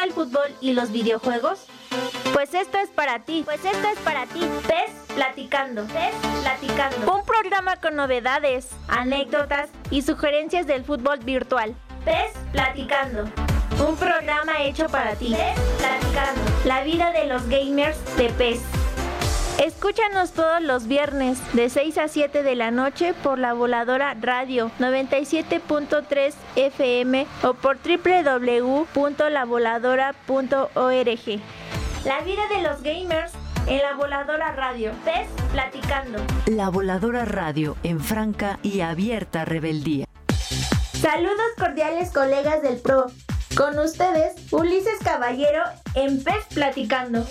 gusta el fútbol y los videojuegos? Pues esto es para ti. PES Platicando. Un programa con novedades, anécdotas y sugerencias del fútbol virtual. PES Platicando. Un programa hecho para ti. PES Platicando. La vida de los gamers de PES. Escúchanos todos los viernes de 6 a 7 de la noche por La Voladora Radio 97.3 FM o por www.lavoladora.org. La vida de los gamers en La Voladora Radio. PES Platicando. La Voladora Radio en franca y abierta rebeldía. Saludos cordiales, colegas del PRO. Con ustedes, Ulises Caballero en PES Platicando.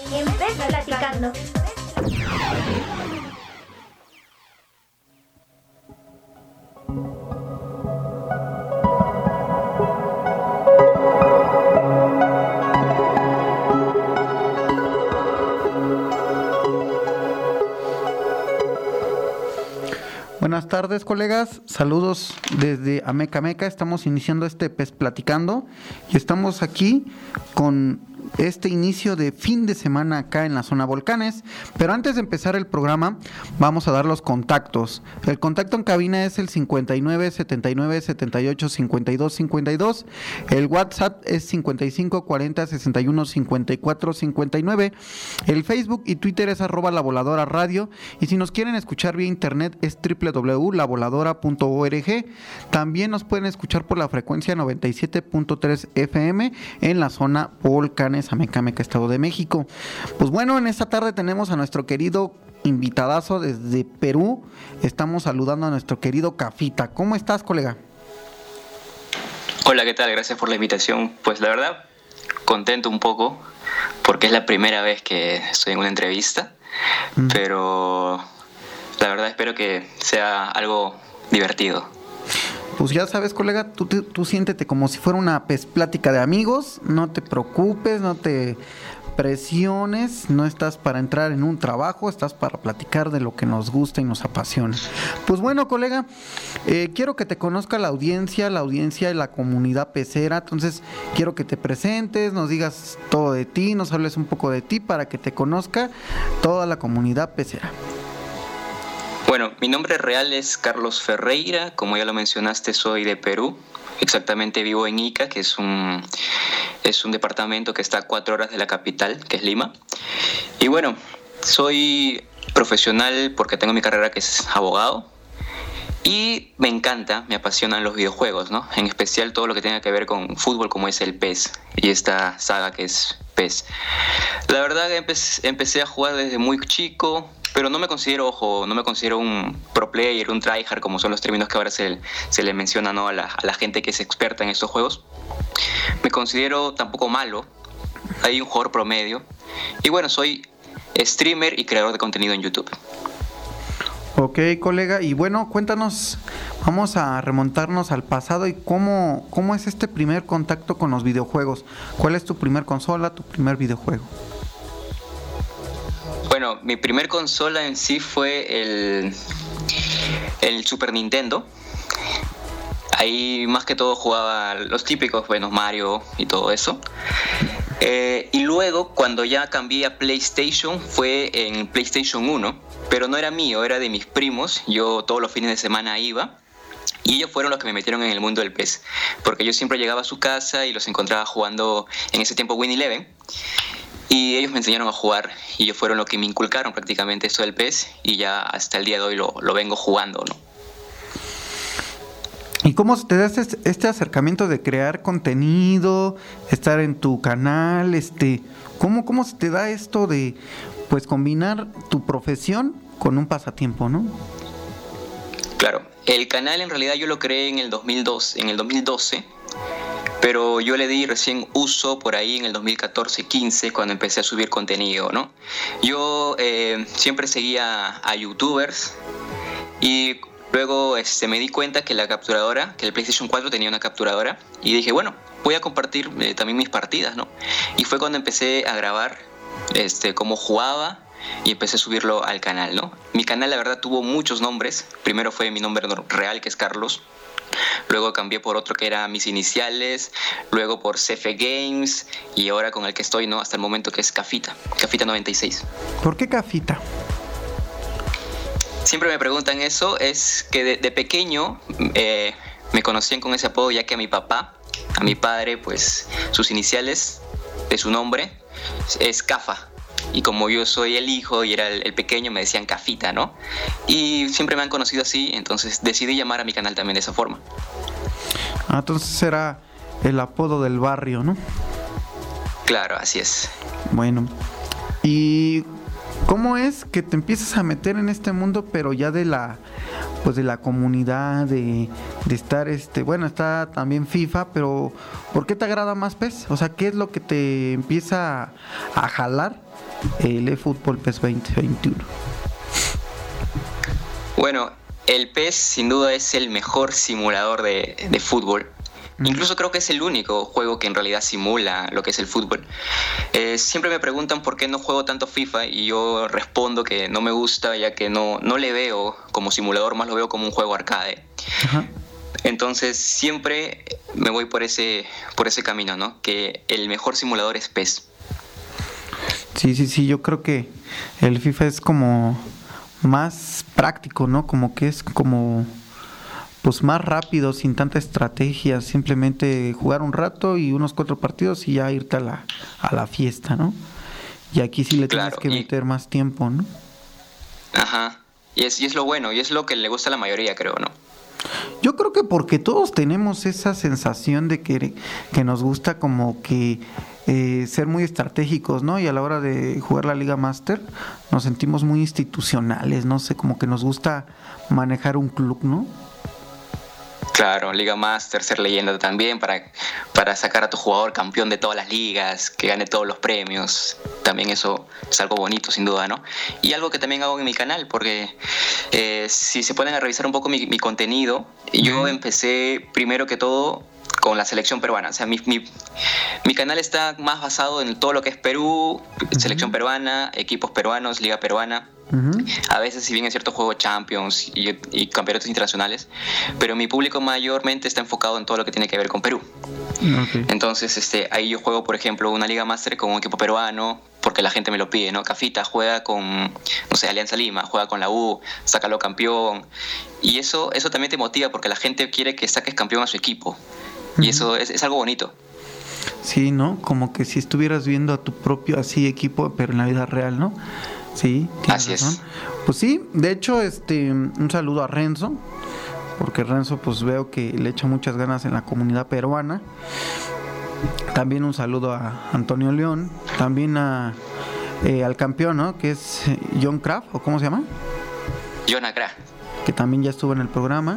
Buenas tardes, colegas. Saludos desde Amecameca. Estamos iniciando este PES Platicando y estamos aquí con este inicio de fin de semana acá en la zona Volcanes. Pero antes de empezar el programa, vamos a dar los contactos. El contacto en cabina es el 59 79 78 52 52. El WhatsApp es 55 40 61 54 59. El Facebook y Twitter es @lavoladora_radio. Y si nos quieren escuchar vía internet es www.lavoladora.org. También nos pueden escuchar por la frecuencia 97.3 FM en la zona Volcanes, Amecameca, Estado de México. Pues bueno, en esta tarde tenemos a nuestro querido invitadazo desde Perú. Estamos saludando a nuestro querido Cafita. ¿Cómo estás, colega? Hola, ¿qué tal? Gracias por la invitación. Pues la verdad, contento un poco, porque es la primera vez que estoy en una entrevista, pero la verdad espero que sea algo divertido. Pues ya sabes, colega, tú siéntete como si fuera una plática de amigos, no te preocupes, no te presiones, no estás para entrar en un trabajo, estás para platicar de lo que nos gusta y nos apasiona. Pues bueno, colega, quiero que te conozca la audiencia y la comunidad pesera, entonces quiero que te presentes, nos digas todo de ti, nos hables un poco de ti para que te conozca toda la comunidad pesera. Bueno, mi nombre real es Carlos Ferreira, como ya lo mencionaste, soy de Perú, exactamente vivo en Ica, que es un departamento que está a 4 horas de la capital, que es Lima. Y bueno, soy profesional porque tengo mi carrera que es abogado y me encanta, me apasionan los videojuegos, ¿no? En especial todo lo que tenga que ver con fútbol, como es el PES y esta saga que es PES. La verdad que empecé a jugar desde muy chico, pero no me considero un pro player, un tryhard, como son los términos que ahora se le menciona, ¿no? a la gente que es experta en estos juegos. Me considero tampoco malo, hay un jugador promedio. Y bueno, soy streamer y creador de contenido en YouTube. Ok, colega, y bueno, cuéntanos, vamos a remontarnos al pasado y cómo es este primer contacto con los videojuegos. ¿Cuál es tu primer consola, tu primer videojuego? Bueno, mi primer consola en sí fue el Super Nintendo. Ahí más que todo jugaba los típicos, bueno, Mario y todo eso. Y luego, cuando ya cambié a PlayStation, fue en PlayStation 1, pero no era mío, era de mis primos. Yo todos los fines de semana iba y ellos fueron los que me metieron en el mundo del PES, porque yo siempre llegaba a su casa y los encontraba jugando en ese tiempo Win Eleven. Y ellos me enseñaron a jugar y ellos fueron los que me inculcaron prácticamente esto del PES y ya hasta el día de hoy lo vengo jugando, ¿no? ¿Y cómo te da este acercamiento de crear contenido, estar en tu canal? ¿Cómo se te da esto de pues combinar tu profesión con un pasatiempo, ¿no? Claro, el canal en realidad yo lo creé en el 2012. Pero yo le di recién uso por ahí en el 2014-15 cuando empecé a subir contenido, ¿no? Yo siempre seguía a youtubers y luego me di cuenta que que el PlayStation 4 tenía una capturadora y dije, bueno, voy a compartir también mis partidas, ¿no? Y fue cuando empecé a grabar cómo jugaba y empecé a subirlo al canal, ¿no? Mi canal la verdad tuvo muchos nombres. Primero fue mi nombre real, que es Carlos. luego cambié por otro que era mis iniciales, luego por CF Games y ahora con el que estoy, ¿no? Hasta el momento, que es Cafita 96. ¿Por qué Cafita? Siempre me preguntan eso. Es que de pequeño me conocían con ese apodo, ya que a mi padre, pues sus iniciales de su nombre es Cafa. Y como yo soy el hijo y era el pequeño, me decían Cafita, ¿no? Y siempre me han conocido así, entonces decidí llamar a mi canal también de esa forma. Entonces era el apodo del barrio, ¿no? Claro, así es. Bueno, ¿y cómo es que te empiezas a meter en este mundo, pero ya de la comunidad, de estar, bueno, está también FIFA, pero ¿por qué te agrada más PES? O sea, ¿qué es lo que te empieza a jalar el eFootball PES 2021? Bueno, el PES sin duda es el mejor simulador de fútbol. Incluso creo que es el único juego que en realidad simula lo que es el fútbol. Siempre me preguntan por qué no juego tanto FIFA y yo respondo que no me gusta, ya que no le veo como simulador, más lo veo como un juego arcade. Ajá. Entonces siempre me voy por ese camino, ¿no? Que el mejor simulador es PES. Sí, yo creo que el FIFA es como más práctico, ¿no? Como que es como pues más rápido, sin tanta estrategia, simplemente jugar un rato y unos 4 partidos y ya irte a la fiesta, ¿no? Y aquí sí le tienes que meter más tiempo, ¿no? Ajá, y es lo bueno, y es lo que le gusta a la mayoría, creo, ¿no? Yo creo que porque todos tenemos esa sensación de que nos gusta como que ser muy estratégicos, ¿no? Y a la hora de jugar la Liga Master nos sentimos muy institucionales, no sé, como que nos gusta manejar un club, ¿no? Claro, Liga Master, ser leyenda también para sacar a tu jugador campeón de todas las ligas, que gane todos los premios. También eso es algo bonito, sin duda, ¿no? Y algo que también hago en mi canal, porque si se ponen a revisar un poco mi contenido, yo empecé primero que todo con la selección peruana. O sea, mi canal está más basado en todo lo que es Perú, selección peruana, equipos peruanos, liga peruana. A veces, si bien es cierto, juego Champions y campeonatos internacionales, pero mi público mayormente está enfocado en todo lo que tiene que ver con Perú. Okay. Entonces, ahí yo juego, por ejemplo, una Liga Master con un equipo peruano, porque la gente me lo pide, ¿no? Cafita juega con, no sé, Alianza Lima, juega con la U, sácalo campeón. Y eso también te motiva, porque la gente quiere que saques campeón a su equipo. Y eso es algo bonito. Sí, ¿no? Como que si estuvieras viendo a tu propio así equipo, pero en la vida real, ¿no? Sí, así razón. Es. Pues sí, de hecho, un saludo a Renzo, porque Renzo pues veo que le echa muchas ganas en la comunidad peruana. También un saludo a Antonio León, también al campeón, ¿no? Que es John Kraft, ¿o cómo se llama? John Kraft. Que también ya estuvo en el programa.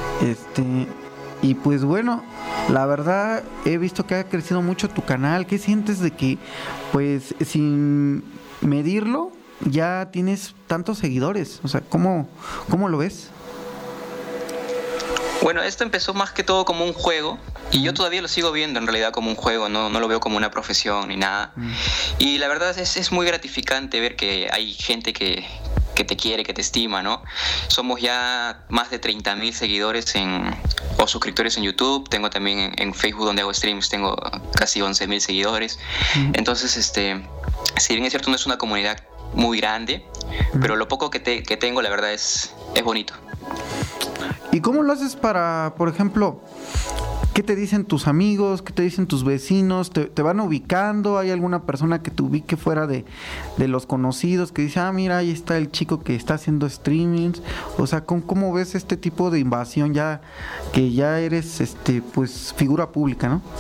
Y pues bueno, la verdad he visto que ha crecido mucho tu canal. ¿Qué sientes de que, pues, sin medirlo, ya tienes tantos seguidores? O sea, ¿cómo lo ves? Bueno, esto empezó más que todo como un juego, y yo todavía lo sigo viendo en realidad como un juego, no lo veo como una profesión ni nada. Y la verdad es muy gratificante ver que hay gente que te quiere, que te estima, ¿no? Somos ya más de 30,000 seguidores o suscriptores en YouTube. Tengo también en Facebook, donde hago streams, tengo casi 11,000 seguidores. Entonces, si bien es cierto, no es una comunidad muy grande, pero lo poco que tengo, la verdad, es bonito. ¿Y cómo lo haces para, por ejemplo, qué te dicen tus amigos, qué te dicen tus vecinos? ¿Te van ubicando? ¿Hay alguna persona que te ubique fuera de los conocidos que dice, mira, ahí está el chico que está haciendo streamings? O sea, ¿cómo ves este tipo de invasión ya que ya eres, pues, figura pública, ¿no?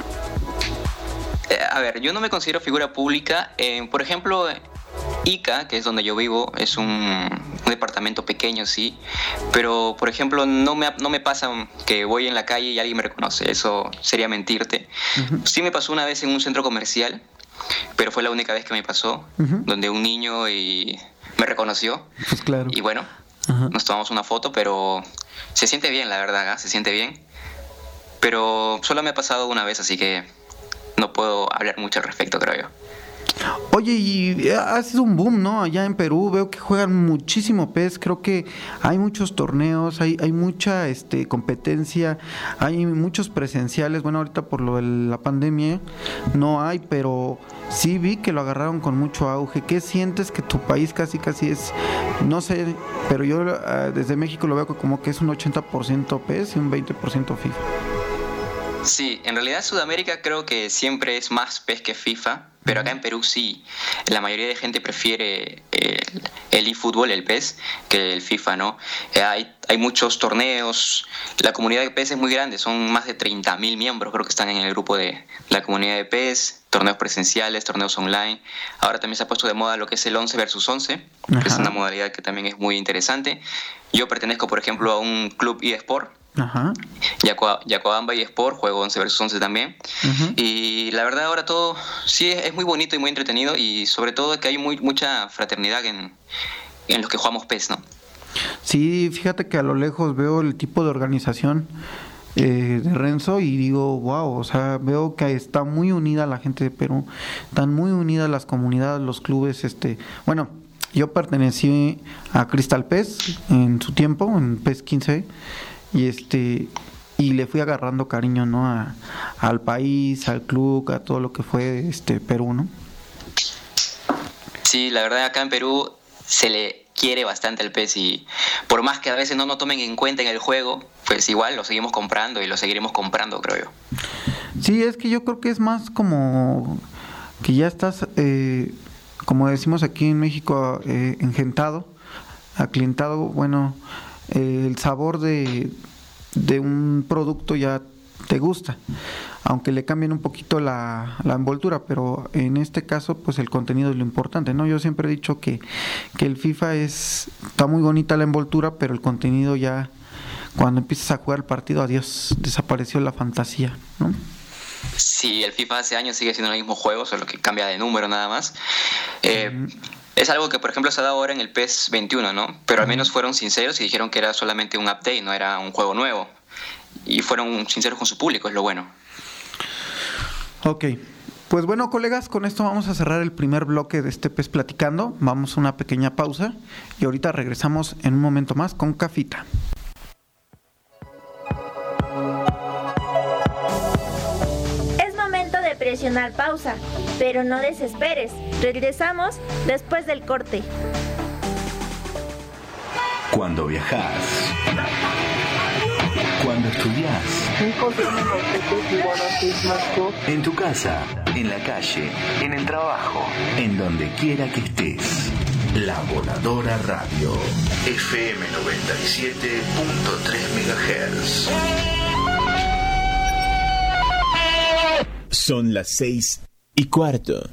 A ver, yo no me considero figura pública. Por ejemplo, Ica, que es donde yo vivo, es un departamento pequeño, sí, pero por ejemplo no me pasa que voy en la calle y alguien me reconoce, eso sería mentirte. Sí me pasó una vez en un centro comercial, pero fue la única vez que me pasó, donde un niño me reconoció. Pues claro. Y bueno, nos tomamos una foto, pero se siente bien, la verdad, se siente bien, pero solo me ha pasado una vez, así que no puedo hablar mucho al respecto, creo yo. Oye, y ha sido un boom, ¿no? Allá en Perú veo que juegan muchísimo PES, creo que hay muchos torneos, hay mucha competencia, hay muchos presenciales. Bueno, ahorita por lo de la pandemia no hay, pero sí vi que lo agarraron con mucho auge. ¿Qué sientes que tu país casi es, no sé, pero yo desde México lo veo como que es un 80% PES y un 20% FIFA? Sí, en realidad Sudamérica creo que siempre es más PES que FIFA, pero acá en Perú sí. La mayoría de gente prefiere el eFootball, el PES, que el FIFA, ¿no? Hay muchos torneos, la comunidad de PES es muy grande, son más de 30.000 miembros, creo que están en el grupo de la comunidad de PES, torneos presenciales, torneos online. Ahora también se ha puesto de moda lo que es el 11 versus 11, que es una modalidad que también es muy interesante. Yo pertenezco, por ejemplo, a un club eSport, Yacoabamba eSport, juego 11 vs 11 también. Y la verdad ahora todo sí es muy bonito y muy entretenido, y sobre todo que hay mucha fraternidad en los que jugamos PES, ¿no? Sí, fíjate que a lo lejos veo el tipo de organización de Renzo y digo, wow, o sea, veo que está muy unida la gente de Perú, están muy unidas las comunidades, los clubes. Bueno, yo pertenecí a Crystal PES en su tiempo, en PES 15, y le fui agarrando cariño, ¿no? Al país, al club, a todo lo que fue Perú, ¿no? Sí, la verdad acá en Perú se le quiere bastante el PES, y por más que a veces no nos tomen en cuenta en el juego, pues igual lo seguimos comprando y lo seguiremos comprando, creo yo. Sí, es que yo creo que es más como que ya estás, como decimos aquí en México, engentado, aclientado, bueno, el sabor de un producto ya te gusta, aunque le cambien un poquito la envoltura, pero en este caso pues el contenido es lo importante, ¿no? Yo siempre he dicho que el FIFA está muy bonita la envoltura, pero el contenido ya, cuando empiezas a jugar el partido, adiós, desapareció la fantasía, ¿no? Sí, el FIFA hace años sigue siendo el mismo juego, solo que cambia de número nada más. Es algo que, por ejemplo, se ha dado ahora en el PES 21, ¿no? Pero al menos fueron sinceros y dijeron que era solamente un update, no era un juego nuevo. Y fueron sinceros con su público, es lo bueno. Ok, pues bueno, colegas, con esto vamos a cerrar el primer bloque de este PES Platicando. Vamos a una pequeña pausa y ahorita regresamos en un momento más con Cafita. Presionar pausa, pero no desesperes. Regresamos después del corte. Cuando viajas, cuando estudias, en tu casa, en la calle, en el trabajo, en donde quiera que estés. La Voladora Radio, FM 97.3 MHz. Son las 6:15.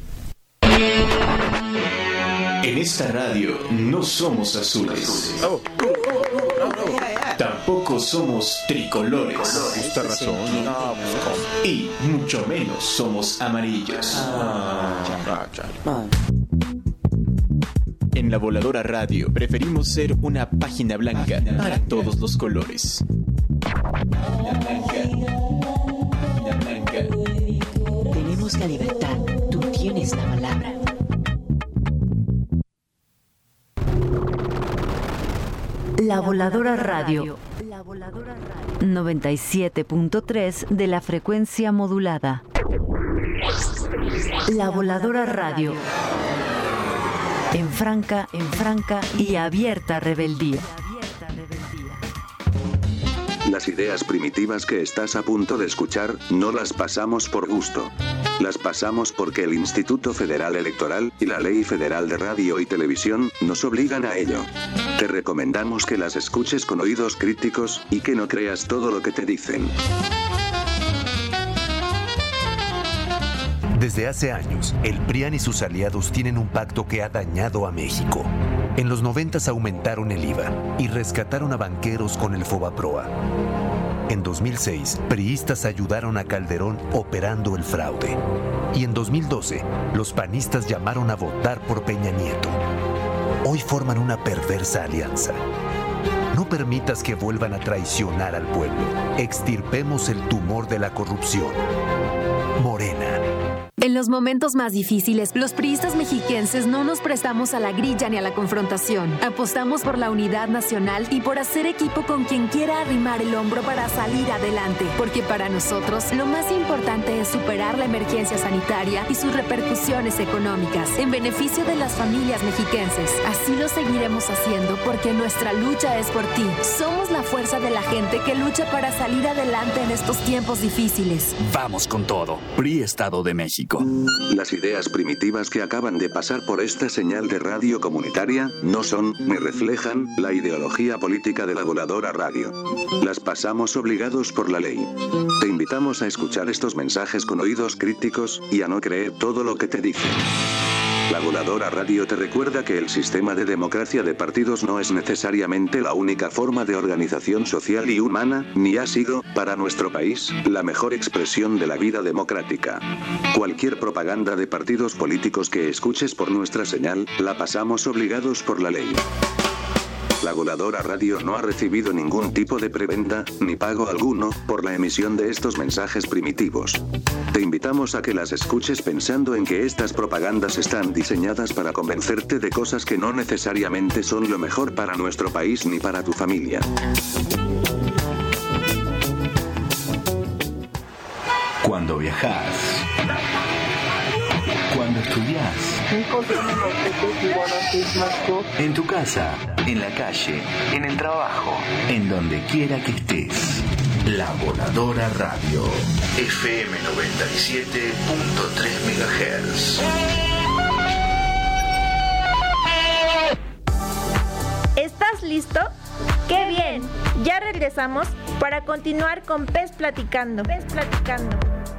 En esta radio no somos azules. Tampoco somos tricolores. Y mucho menos somos amarillos. En la Voladora Radio preferimos ser una página blanca para todos los colores. La blanca. Tenemos la libertad, tú tienes la palabra. La Voladora Radio. 97.3 de la frecuencia modulada. La Voladora Radio. En franca y abierta rebeldía. Las ideas primitivas que estás a punto de escuchar, no las pasamos por gusto. Las pasamos porque el Instituto Federal Electoral y la Ley Federal de Radio y Televisión nos obligan a ello. Te recomendamos que las escuches con oídos críticos y que no creas todo lo que te dicen. Desde hace años, el PRIAN y sus aliados tienen un pacto que ha dañado a México. En los 90s aumentaron el IVA y rescataron a banqueros con el Fobaproa. En 2006, priistas ayudaron a Calderón operando el fraude. Y en 2012, los panistas llamaron a votar por Peña Nieto. Hoy forman una perversa alianza. No permitas que vuelvan a traicionar al pueblo. Extirpemos el tumor de la corrupción. Morena. En los momentos más difíciles, los priistas mexiquenses no nos prestamos a la grilla ni a la confrontación. Apostamos por la unidad nacional y por hacer equipo con quien quiera arrimar el hombro para salir adelante. Porque para nosotros, lo más importante es superar la emergencia sanitaria y sus repercusiones económicas en beneficio de las familias mexiquenses. Así lo seguiremos haciendo porque nuestra lucha es por ti. Somos la fuerza de la gente que lucha para salir adelante en estos tiempos difíciles. Vamos con todo. PRI Estado de México. Las ideas primitivas que acaban de pasar por esta señal de radio comunitaria no son ni reflejan la ideología política de la Voladora Radio. Las pasamos obligados por la ley. Te invitamos a escuchar estos mensajes con oídos críticos y a no creer todo lo que te dicen. La Voladora Radio te recuerda que el sistema de democracia de partidos no es necesariamente la única forma de organización social y humana, ni ha sido, para nuestro país, la mejor expresión de la vida democrática. Cualquier propaganda de partidos políticos que escuches por nuestra señal, la pasamos obligados por la ley. La Voladora Radio no ha recibido ningún tipo de preventa, ni pago alguno, por la emisión de estos mensajes primitivos. Te invitamos a que las escuches pensando en que estas propagandas están diseñadas para convencerte de cosas que no necesariamente son lo mejor para nuestro país ni para tu familia. Cuando viajas, cuando estudias, en tu casa, en la calle, en el trabajo, en donde quiera que estés. La Voladora Radio, FM 97.3 MHz. ¿Estás listo? ¡Qué bien! Ya regresamos para continuar con Pez Platicando. Pez Platicando.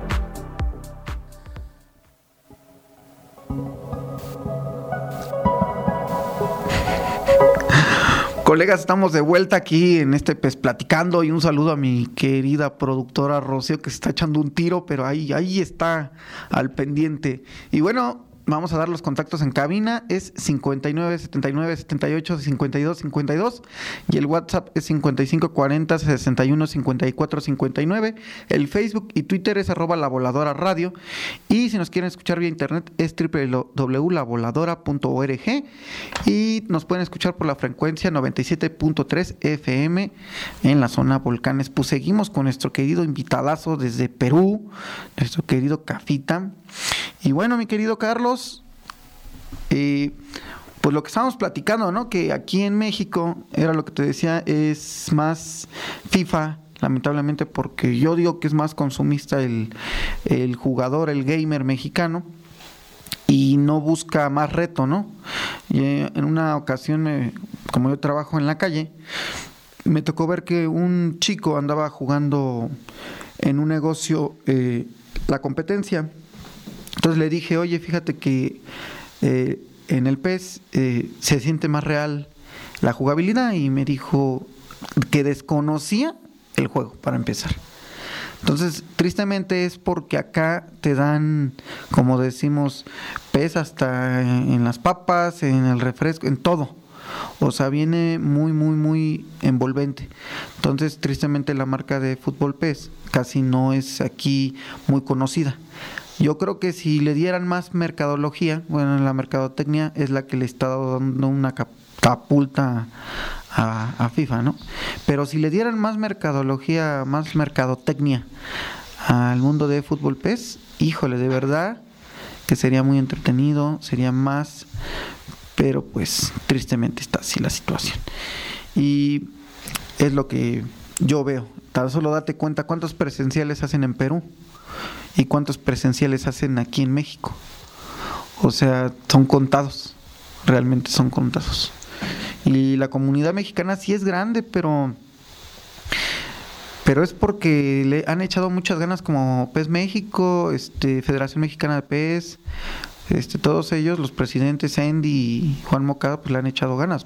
Colegas, estamos de vuelta aquí en este Pez Platicando y un saludo a mi querida productora Rocío que se está echando un tiro, pero ahí está al pendiente. Y bueno, vamos a dar los contactos en cabina, es 59 79 78 52 52 y el WhatsApp es 55 40 61 54 59. El Facebook y Twitter es @La Voladora Radio y si nos quieren escuchar vía internet es www.lavoladora.org y nos pueden escuchar por la frecuencia 97.3 FM en la zona Volcanes. Pues seguimos con nuestro querido invitadazo desde Perú, nuestro querido Cafita. Y bueno, mi querido Carlos, pues lo que estábamos platicando, ¿no? Que aquí en México, era lo que te decía, es más FIFA, lamentablemente, porque yo digo que es más consumista el jugador, el gamer mexicano, y no busca más reto, ¿no? Y en una ocasión, como yo trabajo en la calle, me tocó ver que un chico andaba jugando en un negocio la competencia. Entonces le dije, oye, fíjate que en el PES se siente más real la jugabilidad, y me dijo que desconocía el juego, para empezar. Entonces, tristemente es porque acá te dan, como decimos, PES hasta en las papas, en el refresco, en todo. O sea, viene muy, muy, muy envolvente. Entonces, tristemente la marca de fútbol PES casi no es aquí muy conocida. Yo creo que si le dieran más mercadología, bueno, la mercadotecnia es la que le está dando una catapulta a FIFA, ¿no? Pero si le dieran más mercadología, más mercadotecnia al mundo de fútbol PES, híjole, de verdad que sería muy entretenido, sería más, pero pues tristemente está así la situación. Y es lo que yo veo. Tan solo date cuenta cuántos presenciales hacen en Perú y cuántos presenciales hacen aquí en México. O sea, son contados, realmente son contados. Y la comunidad mexicana sí es grande, pero es porque le han echado muchas ganas, como PES México, Federación Mexicana de PES, todos ellos, los presidentes Andy y Juan Mocada, pues le han echado ganas,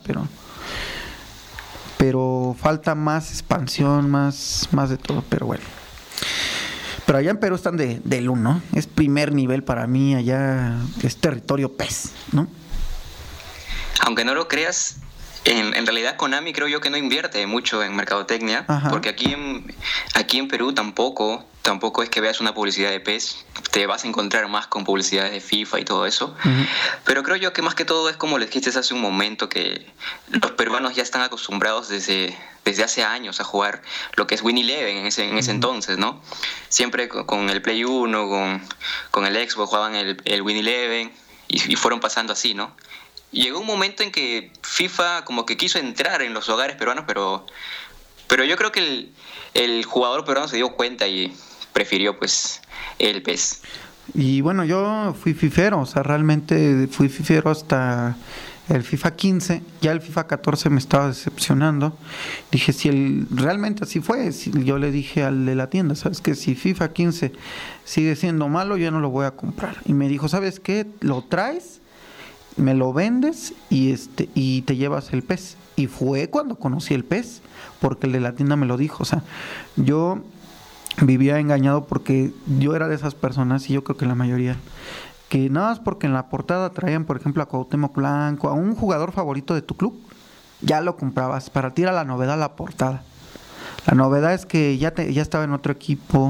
pero falta más expansión, más de todo, pero bueno. Pero allá en Perú están del 1, es primer nivel para mí, allá es territorio PES, ¿no? Aunque no lo creas, en realidad Konami creo yo que no invierte mucho en mercadotecnia. Ajá. Porque aquí en Perú tampoco es que veas una publicidad de PES. te vas a encontrar más con publicidades de FIFA y todo eso. Pero creo yo que más que todo es como le dijiste hace un momento, que los peruanos ya están acostumbrados desde hace años a jugar lo que es Win Eleven en ese entonces, ¿no? Siempre con el Play 1, con el Xbox jugaban el Win Eleven y fueron pasando así, ¿no? Llegó un momento en que FIFA como que quiso entrar en los hogares peruanos, pero yo creo que el jugador peruano se dio cuenta y prefirió pues el PES. Y bueno, yo fui fifero, o sea, realmente fui fifero hasta el FIFA 15, ya el FIFA 14 me estaba decepcionando. Dije, realmente así fue, yo le dije al de la tienda, ¿sabes qué? Si FIFA 15 sigue siendo malo, yo no lo voy a comprar. Y me dijo, ¿sabes qué? Lo traes, me lo vendes y te llevas el PES. Y fue cuando conocí el PES, porque el de la tienda me lo dijo. O sea, yo vivía engañado porque yo era de esas personas, y yo creo que la mayoría, que nada más porque en la portada traían, por ejemplo, a Cuauhtémoc Blanco, a un jugador favorito de tu club, ya lo comprabas. Para ti era la novedad la portada. La novedad es que ya estaba en otro equipo,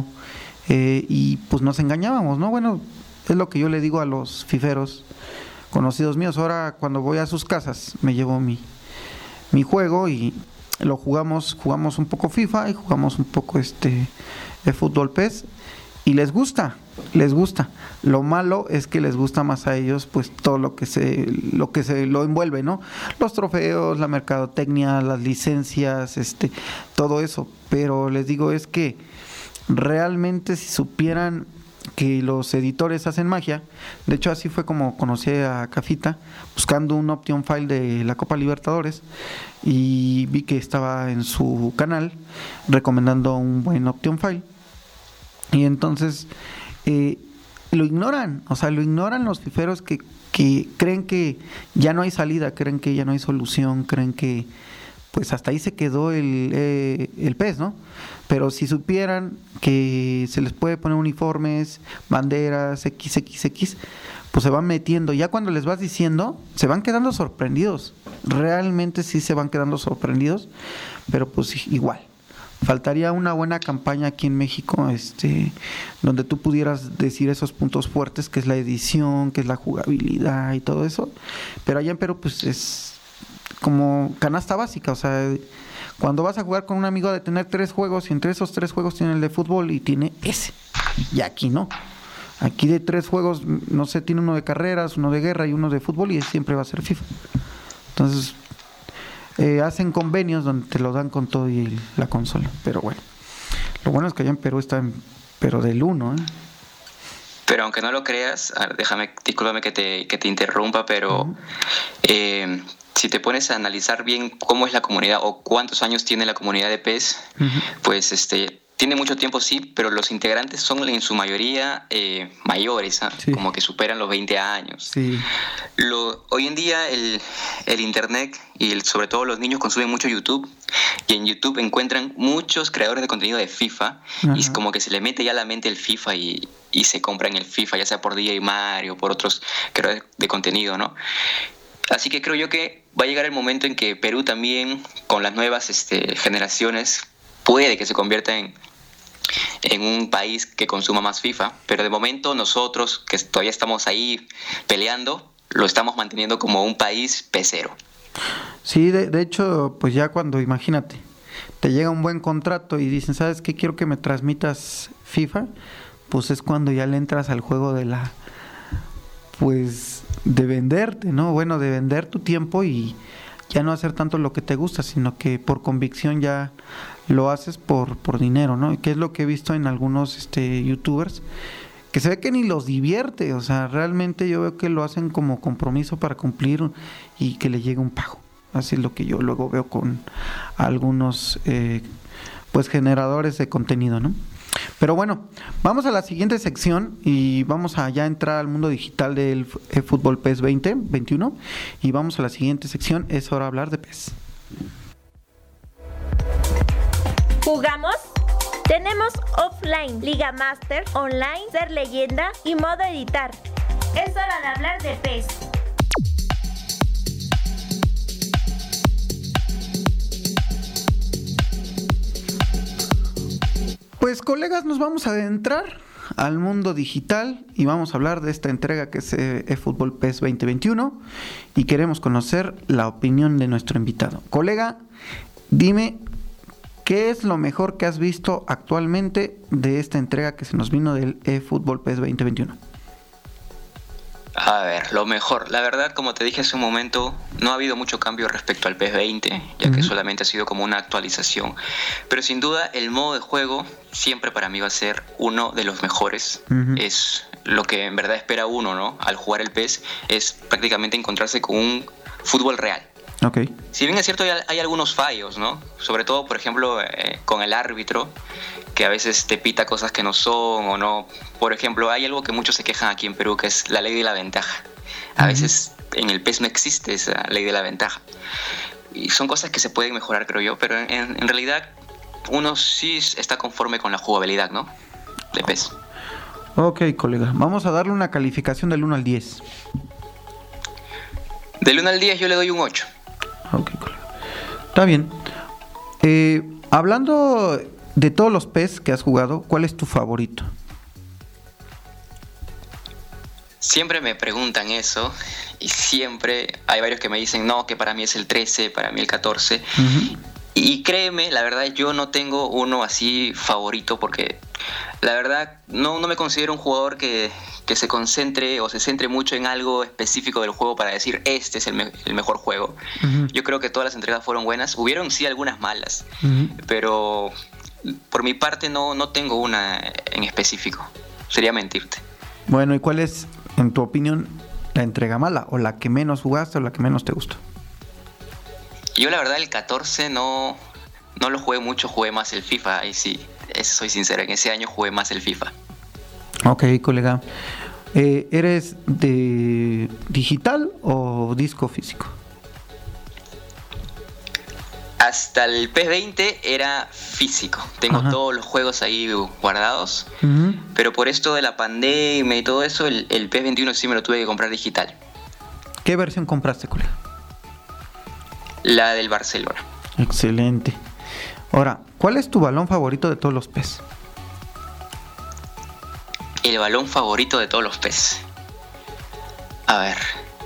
y pues nos engañábamos, ¿no? Bueno, es lo que yo le digo a los fiferos conocidos míos. Ahora cuando voy a sus casas me llevo mi juego y lo jugamos un poco FIFA y jugamos un poco de fútbol PES, y les gusta. Lo malo es que les gusta más a ellos pues todo lo que se lo envuelve, ¿no? Los trofeos, la mercadotecnia, las licencias, todo eso. Pero les digo, es que realmente si supieran que los editores hacen magia. De hecho, así fue como conocí a Cafita, buscando un Option File de la Copa Libertadores, y vi que estaba en su canal recomendando un buen Option File, y entonces lo ignoran, los fiferos que creen que ya no hay salida, creen que ya no hay solución, creen que pues hasta ahí se quedó el PES, ¿no? Pero si supieran que se les puede poner uniformes, banderas, XXX, pues se van metiendo. Ya cuando les vas diciendo, se van quedando sorprendidos. Realmente sí se van quedando sorprendidos, pero pues igual. Faltaría una buena campaña aquí en México, donde tú pudieras decir esos puntos fuertes, que es la edición, que es la jugabilidad y todo eso. Pero allá en Perú, pues es como canasta básica, o sea, cuando vas a jugar con un amigo de tener 3 juegos, y entre esos 3 juegos tiene el de fútbol y tiene ese. Y aquí no. Aquí de 3 juegos, no sé, tiene uno de carreras, uno de guerra y uno de fútbol, y siempre va a ser FIFA. Entonces, hacen convenios donde te lo dan con todo y la consola. Pero bueno, lo bueno es que allá en Perú está pero del 1, ¿eh? Pero aunque no lo creas, discúlpame que te interrumpa, pero si te pones a analizar bien cómo es la comunidad o cuántos años tiene la comunidad de PES, pues tiene mucho tiempo, sí, pero los integrantes son en su mayoría mayores, ¿eh? Sí. Como que superan los 20 años. Sí. Hoy en día el internet y sobre todo los niños consumen mucho YouTube, y en YouTube encuentran muchos creadores de contenido de FIFA. Ajá. Y es como que se le mete ya a la mente el FIFA y se compran el FIFA, ya sea por DJ Mario, por otros creadores de contenido, ¿no? Así que creo yo que va a llegar el momento en que Perú también, con las nuevas generaciones, puede que se convierta en un país que consuma más FIFA, pero de momento nosotros, que todavía estamos ahí peleando, lo estamos manteniendo como un país pesero. Sí, de hecho, pues ya cuando, imagínate, te llega un buen contrato y dicen, ¿sabes qué? Quiero que me transmitas FIFA, pues es cuando ya le entras al juego de de venderte, ¿no? Bueno, de vender tu tiempo y ya no hacer tanto lo que te gusta, sino que por convicción ya lo haces por dinero, ¿no? Que es lo que he visto en algunos youtubers, que se ve que ni los divierte, o sea, realmente yo veo que lo hacen como compromiso para cumplir y que le llegue un pago. Así es lo que yo luego veo con algunos generadores de contenido, ¿no? Pero bueno, vamos a la siguiente sección y vamos a ya entrar al mundo digital del fútbol PES 2021, y vamos a la siguiente sección, es hora de hablar de PES. ¿Jugamos? Tenemos offline, Liga Master, online, ser leyenda y modo editar. Es hora de hablar de PES. Pues colegas, nos vamos a adentrar al mundo digital y vamos a hablar de esta entrega que es eFootball PES 2021 y queremos conocer la opinión de nuestro invitado. Colega, dime, ¿qué es lo mejor que has visto actualmente de esta entrega que se nos vino del eFootball PES 2021? A ver, lo mejor. La verdad, como te dije hace un momento, no ha habido mucho cambio respecto al PES 20, ya que solamente ha sido como una actualización. Pero sin duda, el modo de juego siempre para mí va a ser uno de los mejores. Es lo que en verdad espera uno, ¿no? Al jugar el PES, es prácticamente encontrarse con un fútbol real. Okay. Si bien es cierto, hay algunos fallos, ¿no? Sobre todo, por ejemplo, con el árbitro, que a veces te pita cosas que no son o no. Por ejemplo, hay algo que muchos se quejan aquí en Perú, que es la ley de la ventaja. A veces en el PES no existe esa ley de la ventaja. Y son cosas que se pueden mejorar, creo yo, pero en realidad uno sí está conforme con la jugabilidad, ¿no? De PES. Ok, colega. Vamos a darle una calificación del 1 al 10. Del 1 al 10 yo le doy un 8. Ok, colega. Está bien. Hablando de todos los PES que has jugado, ¿cuál es tu favorito? Siempre me preguntan eso y siempre hay varios que me dicen no, que para mí es el 13, para mí el 14. Y créeme, la verdad yo no tengo uno así favorito porque la verdad no me considero un jugador que se concentre o se centre mucho en algo específico del juego para decir este es el mejor juego. Yo creo que todas las entregas fueron buenas. Hubieron sí algunas malas, pero por mi parte no tengo una en específico. Sería mentirte. Bueno, ¿y cuál es, en tu opinión, la entrega mala o la que menos jugaste o la que menos te gustó? Yo la verdad el 14 no lo jugué mucho, jugué más el FIFA. Ahí sí, soy sincero, en ese año jugué más el FIFA. Ok, colega. ¿Eres de digital o disco físico? Hasta el PES 20 era físico. Tengo todos los juegos ahí guardados. Pero por esto de la pandemia y todo eso, el PES 21 sí me lo tuve que comprar digital. ¿Qué versión compraste, colega? La del Barcelona. Excelente. Ahora, ¿cuál es tu balón favorito de todos los PES? El balón favorito de todos los PES. A ver.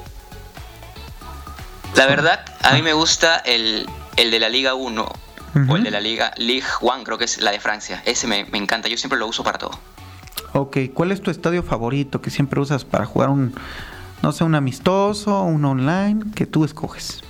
La verdad, a mí me gusta el de la Liga 1 o el de la Ligue 1, creo que es la de Francia. Ese me encanta, yo siempre lo uso para todo. Ok, ¿cuál es tu estadio favorito que siempre usas para jugar un amistoso, un online, que tú escoges?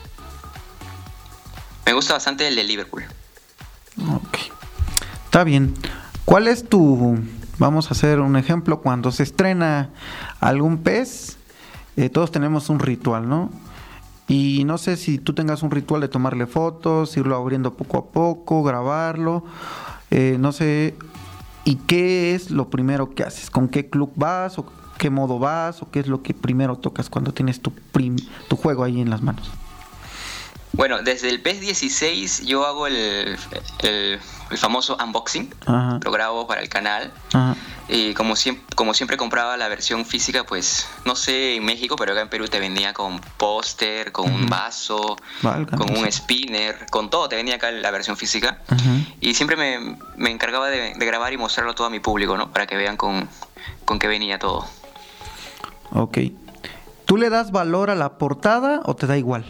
Me gusta bastante el de Liverpool. Ok, está bien. ¿Cuál es vamos a hacer un ejemplo, cuando se estrena algún PES, todos tenemos un ritual, ¿no? Y no sé si tú tengas un ritual de tomarle fotos, irlo abriendo poco a poco, grabarlo, no sé. ¿Y qué es lo primero que haces? ¿Con qué club vas? ¿O qué modo vas? ¿O qué es lo que primero tocas cuando tienes tu juego ahí en las manos? Bueno, desde el PES 16 yo hago el famoso unboxing. Lo grabo para el canal. Y como siempre compraba la versión física, pues no sé en México, pero acá en Perú te vendía con póster, con un vaso, con un spinner, con todo te vendía acá la versión física. Y siempre me encargaba de grabar y mostrarlo todo a mi público, ¿no? Para que vean con qué venía todo. Ok. ¿Tú le das valor a la portada o te da igual?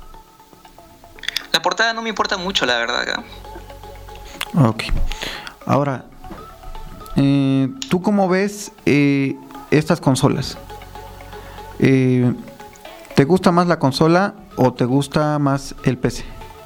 La portada no me importa mucho, la verdad, acá. Ok. Ahora, ¿tú cómo ves estas consolas? ¿Te gusta más la consola o te gusta más el PC?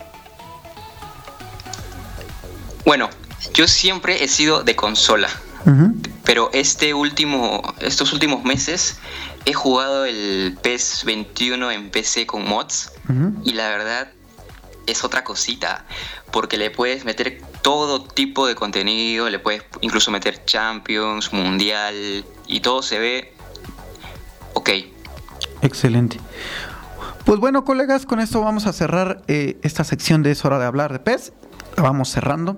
Bueno, yo siempre he sido de consola. Pero estos últimos meses he jugado el PES 21 en PC con mods. Y la verdad es otra cosita, porque le puedes meter todo tipo de contenido, le puedes incluso meter Champions, Mundial, y todo se ve ok. Excelente. Pues bueno, colegas, con esto vamos a cerrar esta sección de Es Hora de Hablar de PES. La vamos cerrando.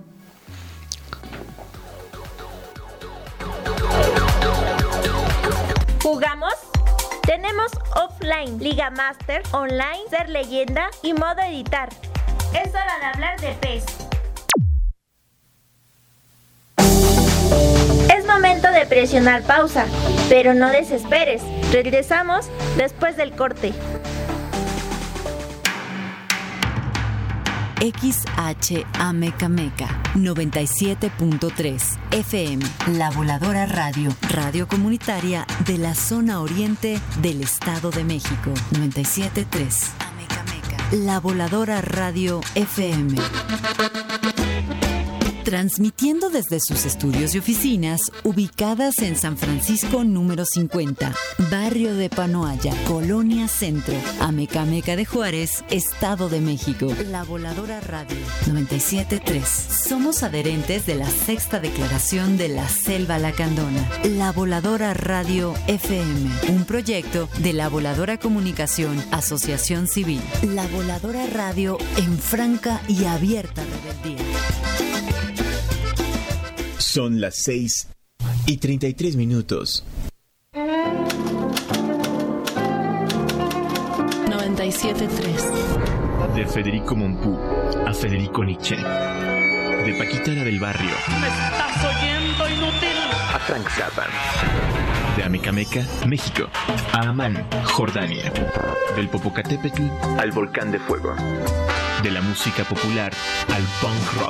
¿Jugamos? Tenemos offline, Liga Master, online, ser leyenda y modo editar. Es hora de hablar de PES. Es momento de presionar pausa, pero no desesperes. Regresamos después del corte. XHAMECAMECA 97.3 FM, La Voladora Radio, radio comunitaria de la zona oriente del Estado de México. 97.3 AMECAMECA, La Voladora Radio FM. Transmitiendo desde sus estudios y oficinas ubicadas en San Francisco número 50, barrio de Panoaya, Colonia Centro, Amecameca de Juárez, Estado de México. La Voladora Radio 97.3. Somos adherentes de la Sexta Declaración de la Selva Lacandona. La Voladora Radio FM, un proyecto de La Voladora Comunicación, Asociación Civil. La Voladora Radio en franca y abierta rebeldía. Son las 6:33. 97.3. De Federico Mompou a Federico Nietzsche. De Paquita la del Barrio. ¿Me estás oyendo, inútil? A Frank Zappa. De Amecameca, México, a Amán, Jordania. Del Popocatépetl al Volcán de Fuego. De la música popular al punk rock.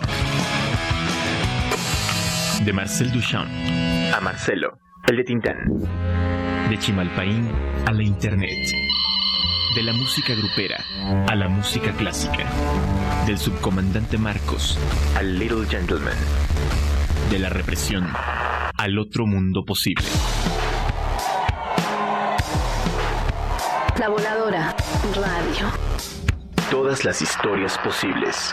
De Marcel Duchamp a Marcelo, el de Tintán. De Chimalpaín a la internet. De la música grupera a la música clásica. Del subcomandante Marcos al Little Gentleman. De la represión al otro mundo posible. La Voladora Radio. Todas las historias posibles.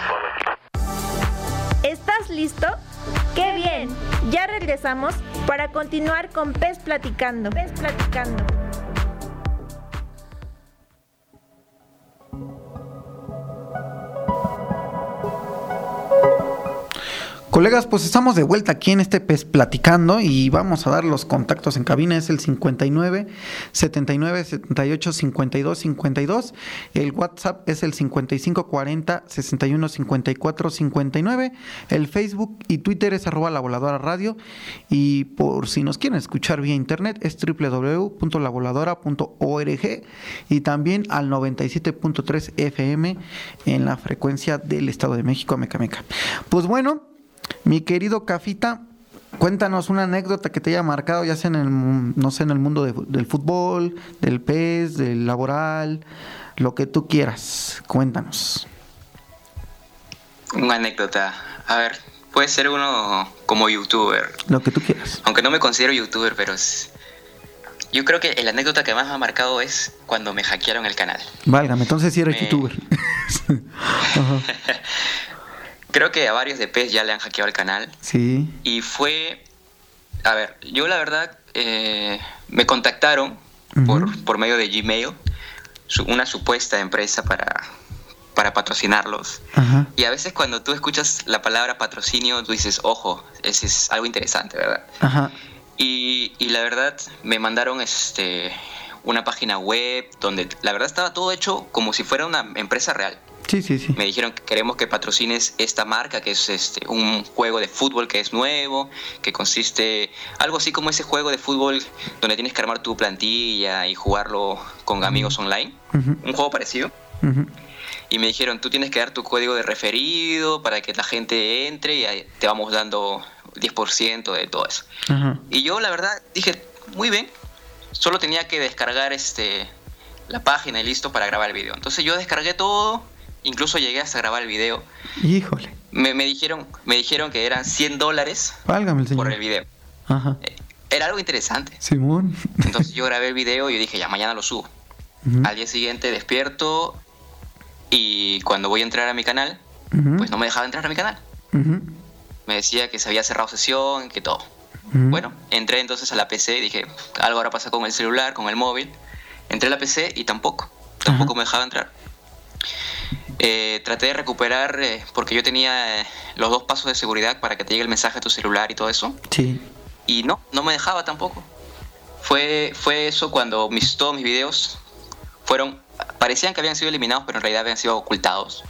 ¿Estás listo? ¡Qué bien! Ya regresamos para continuar con Pez Platicando. Pez Platicando. Colegas, pues estamos de vuelta aquí en este Pez Platicando y vamos a dar los contactos en cabina. Es el 59 79 78 52 52. El WhatsApp es el 55 40 61 54 59. El Facebook y Twitter es @La Voladora Radio. Y por si nos quieren escuchar vía internet es www.lavoladora.org y también al 97.3 FM en la frecuencia del Estado de México, Amecameca. Pues bueno, mi querido Cafita, cuéntanos una anécdota que te haya marcado, ya sea en el, no sé, en el mundo del fútbol, del PES, del laboral, lo que tú quieras. Cuéntanos. Una anécdota. A ver, puede ser uno como youtuber. Lo que tú quieras. Aunque no me considero youtuber, pero yo creo que la anécdota que más me ha marcado es cuando me hackearon el canal. Válgame, entonces sí eres youtuber. Ajá. Creo que a varios de PES ya le han hackeado el canal. Sí. Y fue... A ver, yo la verdad me contactaron por medio de Gmail, una supuesta empresa para patrocinarlos. Ajá. Y a veces cuando tú escuchas la palabra patrocinio, tú dices, ojo, ese es algo interesante, ¿verdad? Ajá. Y la verdad me mandaron una página web donde la verdad estaba todo hecho como si fuera una empresa real. Sí, sí, sí. Me dijeron que queremos que patrocines esta marca, que es un juego de fútbol que es nuevo, que consiste algo así como ese juego de fútbol donde tienes que armar tu plantilla y jugarlo con amigos online. Un juego parecido. Y me dijeron, tú tienes que dar tu código de referido para que la gente entre y ahí te vamos dando 10% de todo eso. Y yo la verdad dije, muy bien, solo tenía que descargar la página y listo para grabar el video. Entonces yo descargué todo. Incluso llegué hasta grabar el video. Híjole. Me dijeron que eran $100. Válgame el señor. Por el video. Ajá. Era algo interesante. Simón. Entonces yo grabé el video y yo dije, ya mañana lo subo. Al día siguiente despierto y cuando voy a entrar a mi canal, pues no me dejaba entrar a mi canal. Me decía que se había cerrado sesión, que todo. Bueno, entré entonces a la PC y dije, algo ahora pasa con el celular, con el móvil. Entré a la PC y tampoco me dejaba entrar. Traté de recuperar porque yo tenía los 2 pasos de seguridad para que te llegue el mensaje a tu celular y todo eso. Sí. Y no me dejaba tampoco. Fue eso cuando todos mis videos parecían que habían sido eliminados, pero en realidad habían sido ocultados.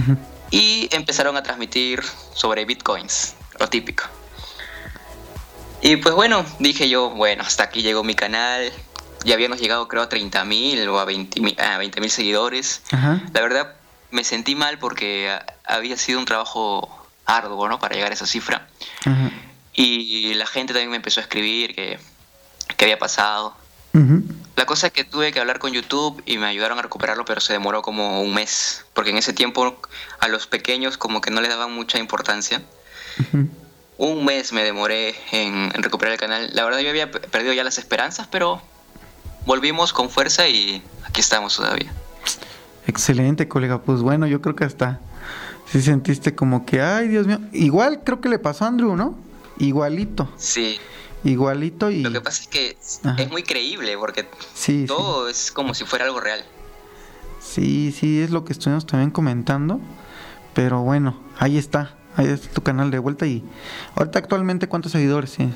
Y empezaron a transmitir sobre bitcoins, lo típico. Y pues bueno, dije yo, bueno, hasta aquí llegó mi canal. Ya habíamos llegado creo a 30.000 o a 20.000 seguidores. Ajá. La verdad me sentí mal porque había sido un trabajo arduo, ¿no? Para llegar a esa cifra. Ajá. Y la gente también me empezó a escribir que había pasado. Uh-huh. La cosa es que tuve que hablar con YouTube y me ayudaron a recuperarlo, pero se demoró como un mes. Porque en ese tiempo a los pequeños como que no les daban mucha importancia. Uh-huh. Un mes me demoré en recuperar el canal. La verdad yo había perdido ya las esperanzas, pero volvimos con fuerza y aquí estamos todavía. Excelente, colega. Pues bueno, yo creo que hasta sí sentiste como que, ay, Dios mío. Igual creo que le pasó a Andrew, ¿no? Igualito. Sí. Igualito y... Lo que pasa es que Ajá. es muy creíble porque Sí, todo es como si fuera algo real. Sí, es lo que estuvimos también comentando. Pero bueno, ahí está tu canal de vuelta. Y ahorita actualmente, ¿cuántos seguidores tienes?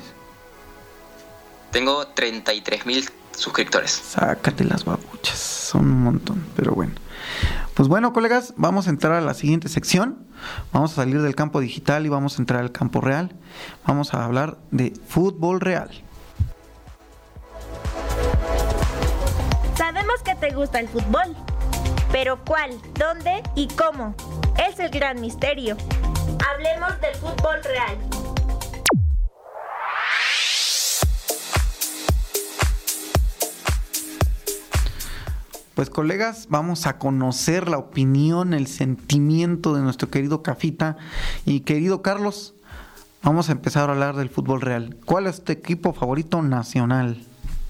Tengo 33.000 suscriptores. Sácate las babuchas, son un montón, pero bueno. Pues bueno, colegas, vamos a entrar a la siguiente sección. Vamos a salir del campo digital y vamos a entrar al campo real. Vamos a hablar de fútbol real. Sabemos que te gusta el fútbol, pero ¿cuál, dónde y cómo? Es el gran misterio. Hablemos del fútbol real. Pues colegas, vamos a conocer la opinión, el sentimiento de nuestro querido Cafita y querido Carlos. Vamos a empezar a hablar del fútbol real. ¿Cuál es tu equipo favorito nacional?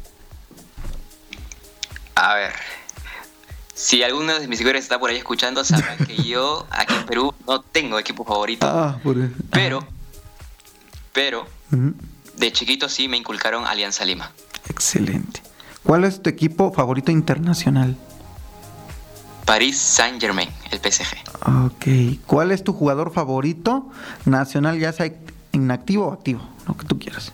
A ver, si alguno de mis seguidores está por ahí escuchando, sabrán que yo aquí en Perú no tengo equipo favorito. Pero Uh-huh. de chiquito sí me inculcaron Alianza Lima. Excelente. ¿Cuál es tu equipo favorito internacional? Paris Saint-Germain, el PSG. Ok. ¿Cuál es tu jugador favorito nacional, ya sea inactivo o activo? Lo que tú quieras.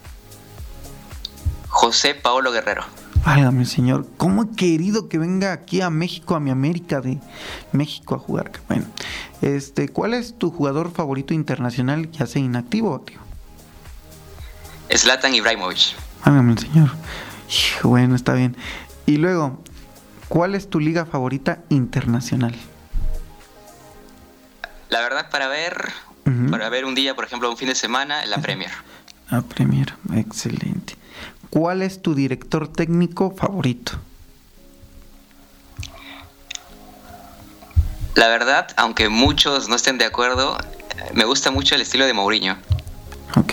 José Paolo Guerrero. Válgame, señor. ¿Cómo he querido que venga aquí a México, a mi América de México a jugar? Bueno, ¿cuál es tu jugador favorito internacional, ya sea inactivo o activo? Zlatan Ibrahimovic. Válgame, señor. Bueno, está bien. Y luego, ¿cuál es tu liga favorita internacional? La verdad, para ver un día, por ejemplo, un fin de semana, la Premier. La Premier, excelente. ¿Cuál es tu director técnico favorito? La verdad, aunque muchos no estén de acuerdo, me gusta mucho el estilo de Mourinho. Ok.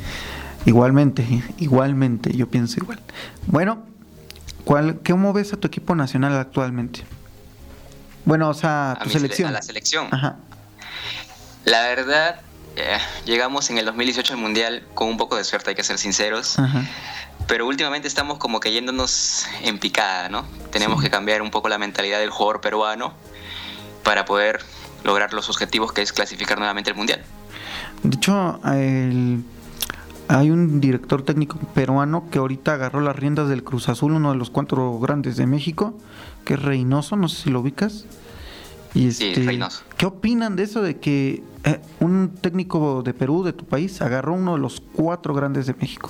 Igualmente, yo pienso igual. Bueno, ¿cómo ves a tu equipo nacional actualmente? Bueno, o sea, tu selección. A la selección. Ajá. La verdad, llegamos en el 2018 al Mundial con un poco de suerte, hay que ser sinceros. Ajá. Pero últimamente estamos como que yéndonos en picada, ¿no? Tenemos que cambiar un poco la mentalidad del jugador peruano para poder lograr los objetivos que es clasificar nuevamente al Mundial. De hecho, hay un director técnico peruano que ahorita agarró las riendas del Cruz Azul, uno de los 4 grandes de México, que es Reynoso, no sé si lo ubicas. Y sí, Reynoso. ¿Qué opinan de eso de que un técnico de Perú, de tu país, agarró uno de los 4 grandes de México?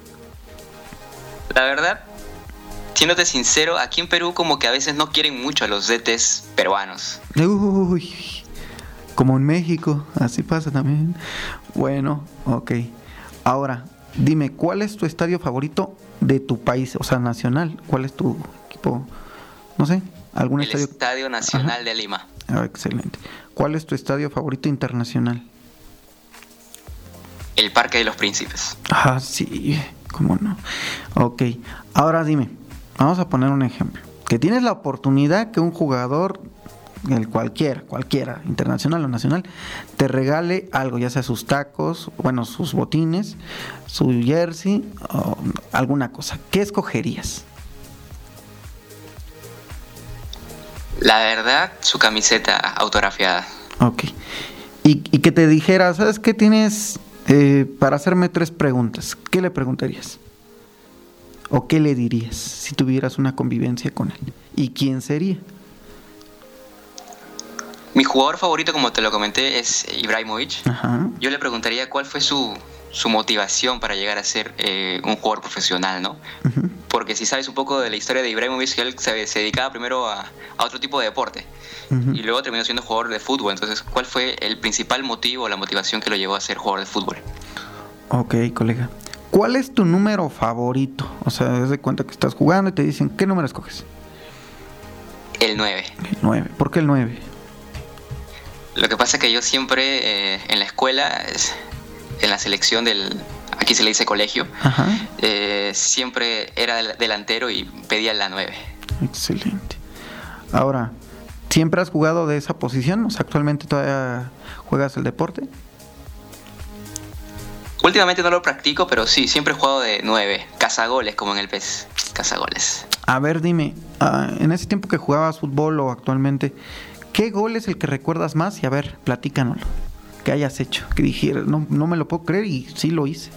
La verdad, siéndote sincero, aquí en Perú como que a veces no quieren mucho a los DTs peruanos. Uy, como en México, así pasa también. Bueno, ok. Ahora, dime, ¿cuál es tu estadio favorito de tu país? O sea, nacional. ¿Cuál es tu equipo? No sé, algún estadio. El Estadio Nacional de Lima. Excelente. ¿Cuál es tu estadio favorito internacional? El Parque de los Príncipes. Ah, sí, cómo no. Ok, ahora dime, vamos a poner un ejemplo. Que tienes la oportunidad que un jugador, cualquiera, internacional o nacional, te regale algo, ya sea sus tacos, bueno, sus botines, su jersey o alguna cosa. ¿Qué escogerías? La verdad, su camiseta autografiada. Ok. Y que te dijera, ¿sabes qué tienes para hacerme 3 preguntas? ¿Qué le preguntarías? ¿O qué le dirías si tuvieras una convivencia con él? ¿Y quién sería? Mi jugador favorito, como te lo comenté, es Ibrahimovic. Ajá. Yo le preguntaría cuál fue su su motivación para llegar a ser un jugador profesional, ¿no? Uh-huh. Porque si sabes un poco de la historia de Ibrahimovic, él se dedicaba primero a otro tipo de deporte, uh-huh, y luego terminó siendo jugador de fútbol. Entonces, ¿cuál fue el principal motivo o la motivación que lo llevó a ser jugador de fútbol? Ok, colega. ¿Cuál es tu número favorito? O sea, haz de cuenta que estás jugando y te dicen, ¿qué número escoges? El 9. El 9. ¿Por qué el 9? Lo que pasa es que yo siempre en la escuela, en la selección aquí se le dice colegio, siempre era delantero y pedía la 9. Excelente. Ahora, ¿siempre has jugado de esa posición? O sea, ¿actualmente todavía juegas el deporte? Últimamente no lo practico, pero sí, siempre he jugado de 9, cazagoles, como en el PES, cazagoles. A ver, dime, en ese tiempo que jugabas fútbol o actualmente, ¿qué gol es el que recuerdas más? Y a ver, platícanoslo, que hayas hecho, que dijeras, no me lo puedo creer y sí lo hice.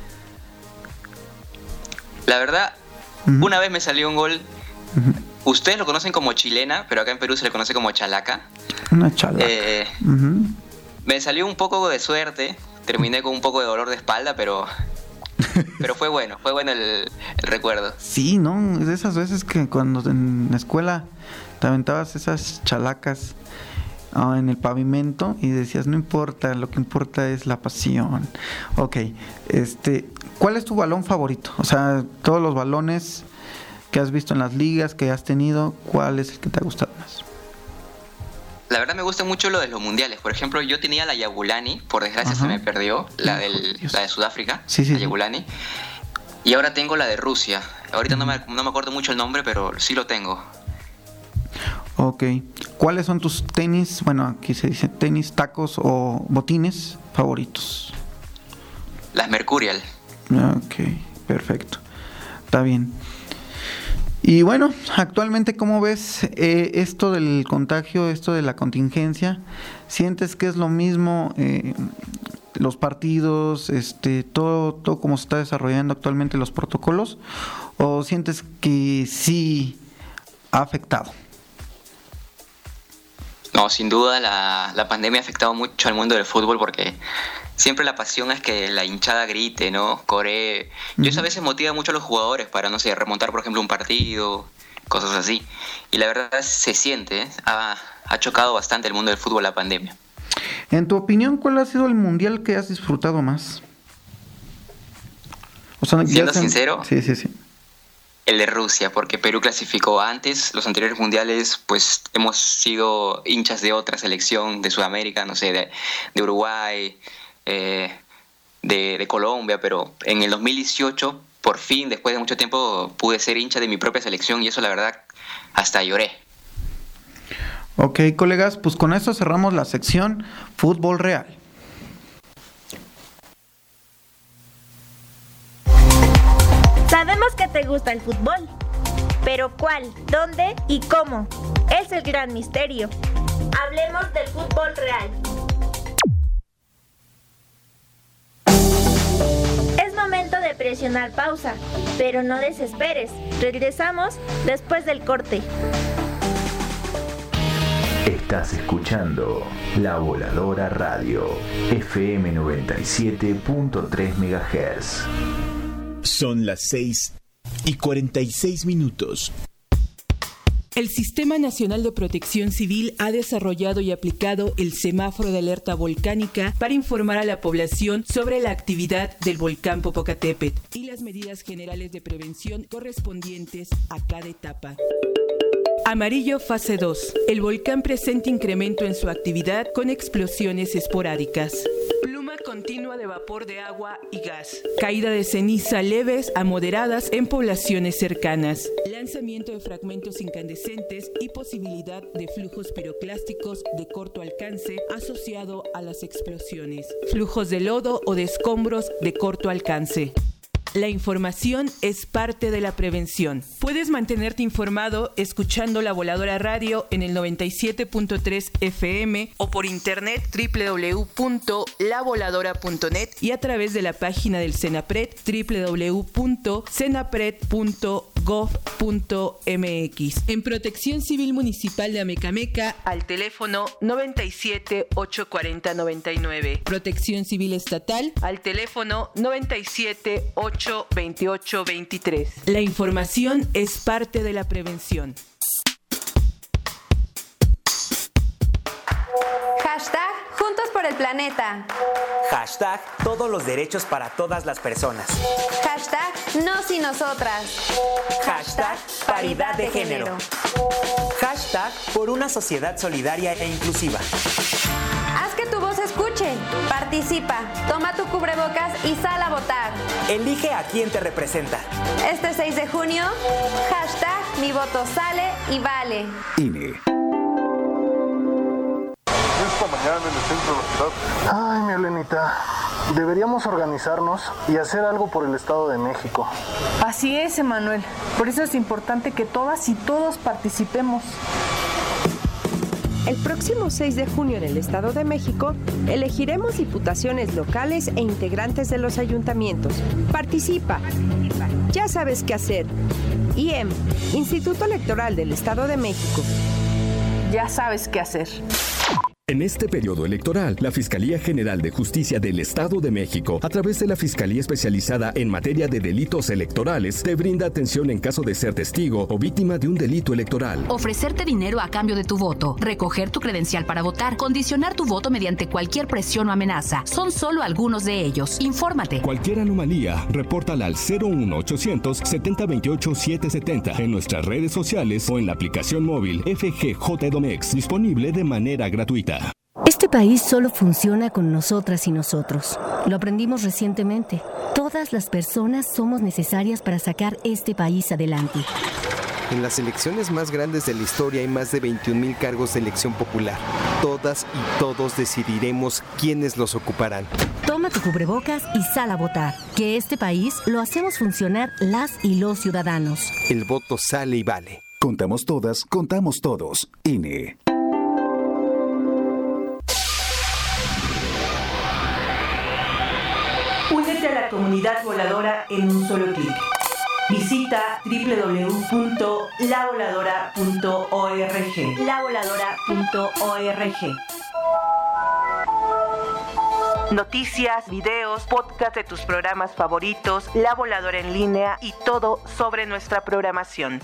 La verdad, una vez me salió un gol, ustedes lo conocen como chilena, pero acá en Perú se le conoce como chalaca. Una chalaca. Me salió un poco de suerte. Terminé con un poco de dolor de espalda, pero fue bueno el recuerdo. Sí, ¿no? Es de esas veces que cuando en la escuela te aventabas esas chalacas en el pavimento y decías, no importa, lo que importa es la pasión. Ok, ¿cuál es tu balón favorito? O sea, todos los balones que has visto en las ligas, que has tenido, ¿cuál es el que te ha gustado más? La verdad me gusta mucho lo de los mundiales. Por ejemplo, yo tenía la Yabulani, por desgracia se me perdió, la de Sudáfrica, sí, la Yabulani. Y ahora tengo la de Rusia. Ahorita no me acuerdo mucho el nombre, pero sí lo tengo. Ok. ¿Cuáles son tus tenis, bueno, aquí se dice tenis, tacos o botines favoritos? Las Mercurial. Ok, perfecto. Está bien. Y bueno, actualmente, ¿cómo ves esto del contagio, esto de la contingencia? ¿Sientes que es lo mismo los partidos, todo como se está desarrollando actualmente los protocolos? ¿O sientes que sí ha afectado? No, sin duda la pandemia ha afectado mucho al mundo del fútbol porque siempre la pasión es que la hinchada grite, ¿no? Coree. Y eso a veces motiva mucho a los jugadores para, no sé, remontar, por ejemplo, un partido, cosas así. Y la verdad se siente, ¿eh? Ha chocado bastante el mundo del fútbol la pandemia. En tu opinión, ¿cuál ha sido el mundial que has disfrutado más? O sea, siendo sincero, sí. El de Rusia, porque Perú clasificó antes. Los anteriores mundiales, pues hemos sido hinchas de otra selección de Sudamérica, no sé, de Uruguay, de Colombia, pero en el 2018, por fin, después de mucho tiempo, pude ser hincha de mi propia selección y eso, la verdad, hasta lloré. Ok, colegas, pues con esto cerramos la sección Fútbol Real. Sabemos que te gusta el fútbol, pero ¿cuál, dónde y cómo? Es el gran misterio. Hablemos del fútbol real. Es momento de presionar pausa, pero no desesperes. Regresamos después del corte. Estás escuchando La Voladora Radio, FM 97.3 MHz. Son las 6:46. El Sistema Nacional de Protección Civil ha desarrollado y aplicado el semáforo de alerta volcánica para informar a la población sobre la actividad del volcán Popocatépetl y las medidas generales de prevención correspondientes a cada etapa. Amarillo fase 2. El volcán presenta incremento en su actividad con explosiones esporádicas. Pluma continua de vapor de agua y gas. Caída de ceniza leves a moderadas en poblaciones cercanas. Lanzamiento de fragmentos incandescentes y posibilidad de flujos piroclásticos de corto alcance asociado a las explosiones. Flujos de lodo o de escombros de corto alcance. La información es parte de la prevención. Puedes mantenerte informado escuchando La Voladora Radio en el 97.3 FM o por internet www.lavoladora.net y a través de la página del CENAPRED www.cenapred.gov.p. En Protección Civil Municipal de Amecameca, al teléfono 97 840 99. Protección Civil Estatal, al teléfono 97 828 23. La información es parte de la prevención. Hashtag Juntos por el Planeta. Hashtag Todos los derechos para todas las personas. Hashtag Nos y Nosotras. Hashtag Paridad de género. Hashtag Por una sociedad solidaria e inclusiva. Haz que tu voz se escuche. Participa. Toma tu cubrebocas y sal a votar. Elige a quien te representa. Este 6 de junio, hashtag Mi voto sale y vale. INE. Esta mañana en el centro de la ciudad. Ay, mi Elenita, deberíamos organizarnos y hacer algo por el Estado de México. Así es, Emanuel. Por eso es importante que todas y todos participemos. El próximo 6 de junio en el Estado de México elegiremos diputaciones locales e integrantes de los ayuntamientos. Participa. Ya sabes qué hacer. IEM, Instituto Electoral del Estado de México. Ya sabes qué hacer. En este periodo electoral, la Fiscalía General de Justicia del Estado de México, a través de la Fiscalía Especializada en Materia de Delitos Electorales, te brinda atención en caso de ser testigo o víctima de un delito electoral. Ofrecerte dinero a cambio de tu voto, recoger tu credencial para votar, condicionar tu voto mediante cualquier presión o amenaza. Son solo algunos de ellos. Infórmate. Cualquier anomalía, repórtala al 01800 7028 770 en nuestras redes sociales o en la aplicación móvil FGJ-Domex, disponible de manera gratuita. Este país solo funciona con nosotras y nosotros. Lo aprendimos recientemente. Todas las personas somos necesarias para sacar este país adelante. En las elecciones más grandes de la historia hay más de 21,000 cargos de elección popular. Todas y todos decidiremos quiénes los ocuparán. Toma tu cubrebocas y sal a votar. Que este país lo hacemos funcionar las y los ciudadanos. El voto sale y vale. Contamos todas, contamos todos. INE. Únete a la comunidad voladora en un solo clic. Visita www.lavoladora.org. Lavoladora.org. Noticias, videos, podcast de tus programas favoritos, La Voladora en línea y todo sobre nuestra programación.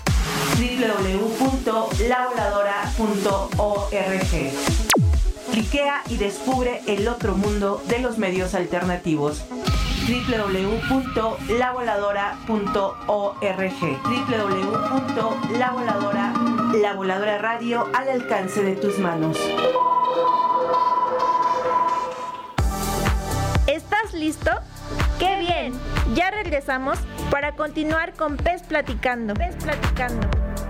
www.lavoladora.org. Cliquea y descubre el otro mundo de los medios alternativos. www.lavoladora.org. www.lavoladora. La Voladora Radio al alcance de tus manos. ¿Estás listo? ¡Qué bien! Ya regresamos para continuar con Pez Platicando. Pez Platicando.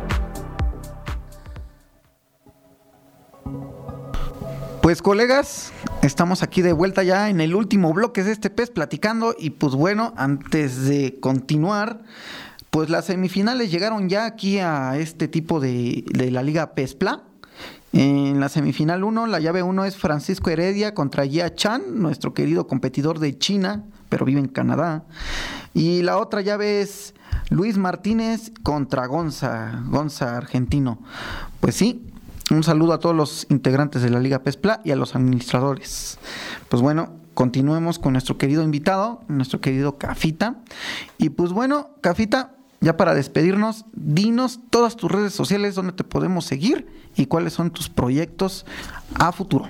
Pues colegas, estamos aquí de vuelta ya en el último bloque de este Pez Platicando y pues bueno, antes de continuar, pues las semifinales llegaron ya aquí a este tipo de la Liga PESPLA. En la semifinal 1, la llave 1 es Francisco Heredia contra Jia Chan, nuestro querido competidor de China, pero vive en Canadá. Y la otra llave es Luis Martínez contra Gonza argentino. Pues sí. Un saludo a todos los integrantes de la Liga PESPLA y a los administradores. Pues bueno, continuemos con nuestro querido invitado, nuestro querido Cafita. Y pues bueno, Cafita, ya para despedirnos, dinos todas tus redes sociales donde te podemos seguir y cuáles son tus proyectos a futuro.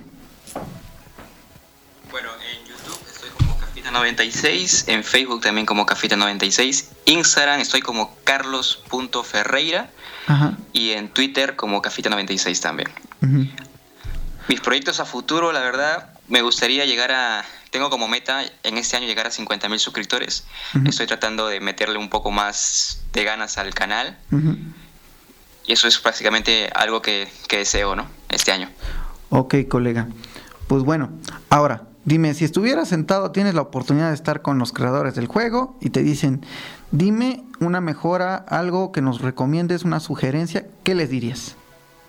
Bueno, en YouTube estoy como Cafita96, en Facebook también como Cafita96, Instagram estoy como carlos.ferreira. Ajá. Y en Twitter como Cafita96 también. Uh-huh. Mis proyectos a futuro, la verdad, me gustaría tengo como meta en este año llegar a 50,000 suscriptores. Uh-huh. Estoy tratando de meterle un poco más de ganas al canal. Uh-huh. Y eso es básicamente algo que deseo, ¿no? Este año. Ok, colega. Pues bueno, ahora, dime, si estuvieras sentado, tienes la oportunidad de estar con los creadores del juego y te dicen, dime una mejora, algo que nos recomiendes, una sugerencia, ¿qué les dirías?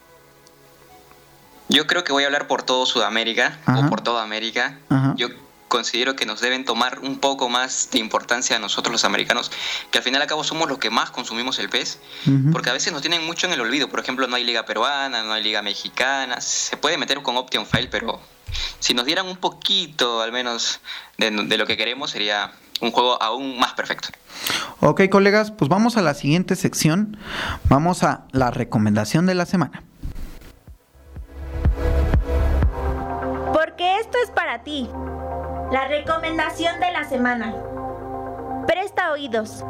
Yo creo que voy a hablar por todo Sudamérica. Ajá. O por toda América. Ajá. Yo considero que nos deben tomar un poco más de importancia a nosotros los americanos, que al final y al cabo somos los que más consumimos el PES, porque a veces nos tienen mucho en el olvido. Por ejemplo, no hay liga peruana, no hay liga mexicana, se puede meter con Option File, pero si nos dieran un poquito al menos de lo que queremos, sería un juego aún más perfecto. Ok, colegas, pues vamos a la siguiente sección. Vamos a la recomendación de la semana. Porque esto es para ti. La recomendación de la semana. Presta oídos.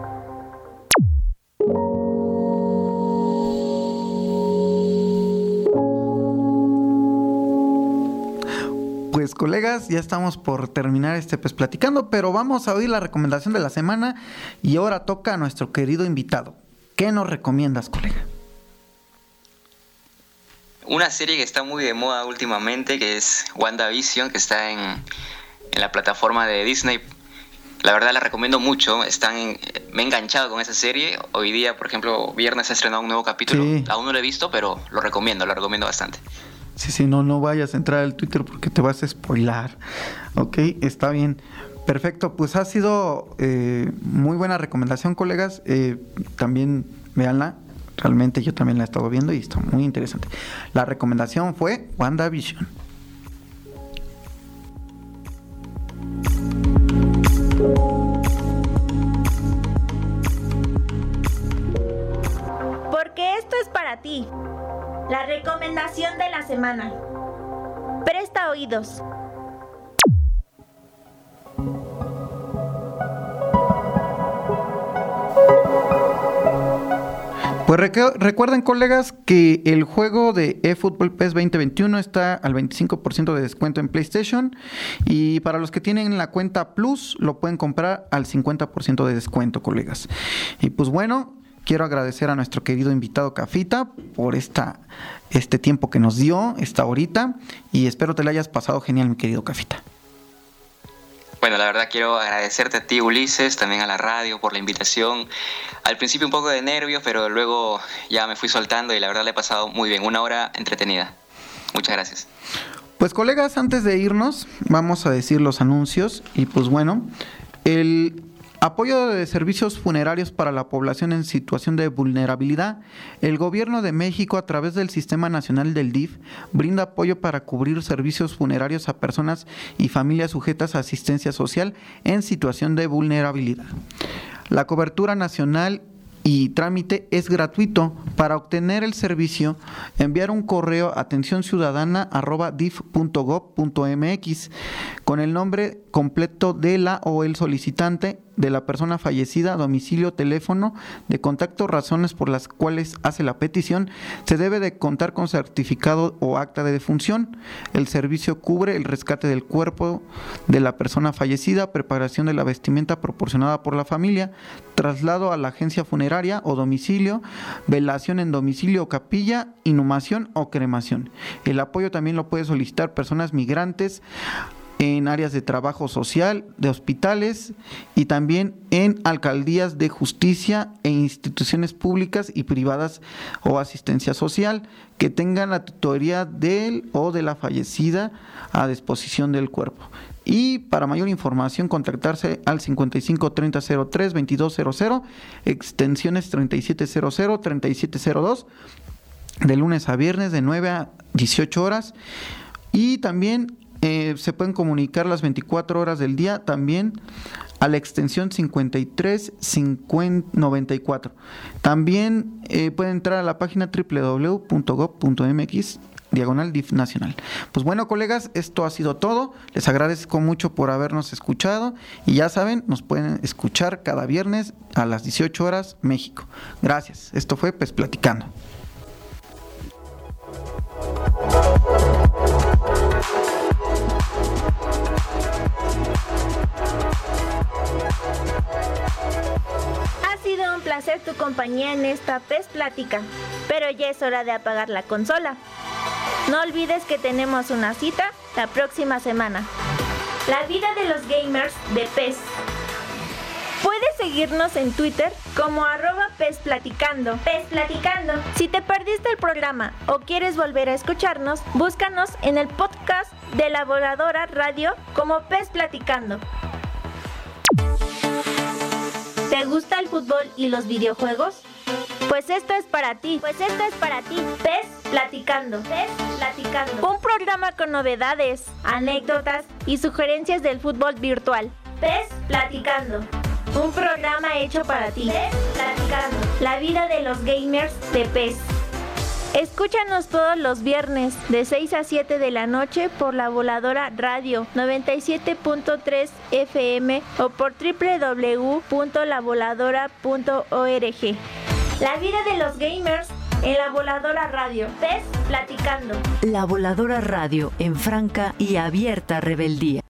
Pues colegas, ya estamos por terminar este PES Platicando, pero vamos a oír la recomendación de la semana y ahora toca a nuestro querido invitado. ¿Qué nos recomiendas, colega? Una serie que está muy de moda últimamente, que es WandaVision, que está en la plataforma de Disney. La verdad la recomiendo mucho, me he enganchado con esa serie. Hoy día, por ejemplo, viernes se ha estrenado un nuevo capítulo. Sí. Aún no lo he visto, pero lo recomiendo bastante. Sí, no vayas a entrar al Twitter porque te vas a spoilar. Ok, está bien. Perfecto, pues ha sido muy buena recomendación, colegas. También véanla. Realmente yo también la he estado viendo y está muy interesante. La recomendación fue WandaVision. Porque esto es para ti. La recomendación de la semana. Presta oídos. Pues recuerden, colegas, que el juego de eFootball PES 2021 está al 25% de descuento en PlayStation, y para los que tienen la cuenta Plus lo pueden comprar al 50% de descuento, colegas. Y pues bueno, quiero agradecer a nuestro querido invitado Cafita por este tiempo que nos dio, esta horita, y espero te la hayas pasado genial, mi querido Cafita. Bueno, la verdad quiero agradecerte a ti, Ulises, también a la radio por la invitación. Al principio un poco de nervios, pero luego ya me fui soltando y la verdad le he pasado muy bien. Una hora entretenida. Muchas gracias. Pues colegas, antes de irnos, vamos a decir los anuncios. Y pues bueno, el apoyo de servicios funerarios para la población en situación de vulnerabilidad. El Gobierno de México, a través del Sistema Nacional del DIF, brinda apoyo para cubrir servicios funerarios a personas y familias sujetas a asistencia social en situación de vulnerabilidad. La cobertura nacional y trámite es gratuito. Para obtener el servicio, enviar un correo a atencionciudadana@dif.gov.mx con el nombre completo de la o el solicitante, de la persona fallecida, domicilio, teléfono de contacto, razones por las cuales hace la petición. Se debe de contar con certificado o acta de defunción. El servicio cubre el rescate del cuerpo de la persona fallecida, preparación de la vestimenta proporcionada por la familia, traslado a la agencia funeraria o domicilio, velación en domicilio o capilla, inhumación o cremación. El apoyo también lo puede solicitar personas migrantes en áreas de trabajo social, de hospitales y también en alcaldías de justicia e instituciones públicas y privadas o asistencia social que tengan la tutoría del o de la fallecida a disposición del cuerpo. Y para mayor información, contactarse al 55 30 03 2200, extensiones 3700, 3702, de lunes a viernes de 9 a 18 horas. Y también se pueden comunicar las 24 horas del día también a la extensión 53 94. También pueden entrar a la página www.gov.mx/DIF nacional. Pues bueno, colegas, esto ha sido todo. Les agradezco mucho por habernos escuchado y ya saben, nos pueden escuchar cada viernes a las 18 horas México. Gracias. Esto fue PES Platicando. Ha sido un placer tu compañía en esta PES Plática, pero ya es hora de apagar la consola. No olvides que tenemos una cita la próxima semana. La vida de los gamers de PES. Puedes seguirnos en Twitter como @PESPlaticando. PES Platicando. Si te perdiste el programa o quieres volver a escucharnos, búscanos en el podcast podcast de La Voladora Radio como Pez Platicando. ¿Te gusta el fútbol y los videojuegos? Pues esto es para ti. Pez Platicando. Un programa con novedades, anécdotas y sugerencias del fútbol virtual. Pez Platicando. Un programa hecho para ti. Pez Platicando. La vida de los gamers de Pez. Escúchanos todos los viernes de 6 a 7 de la noche por La Voladora Radio 97.3 FM o por www.lavoladora.org. La vida de los gamers en La Voladora Radio. Pez Platicando. La Voladora Radio en franca y abierta rebeldía.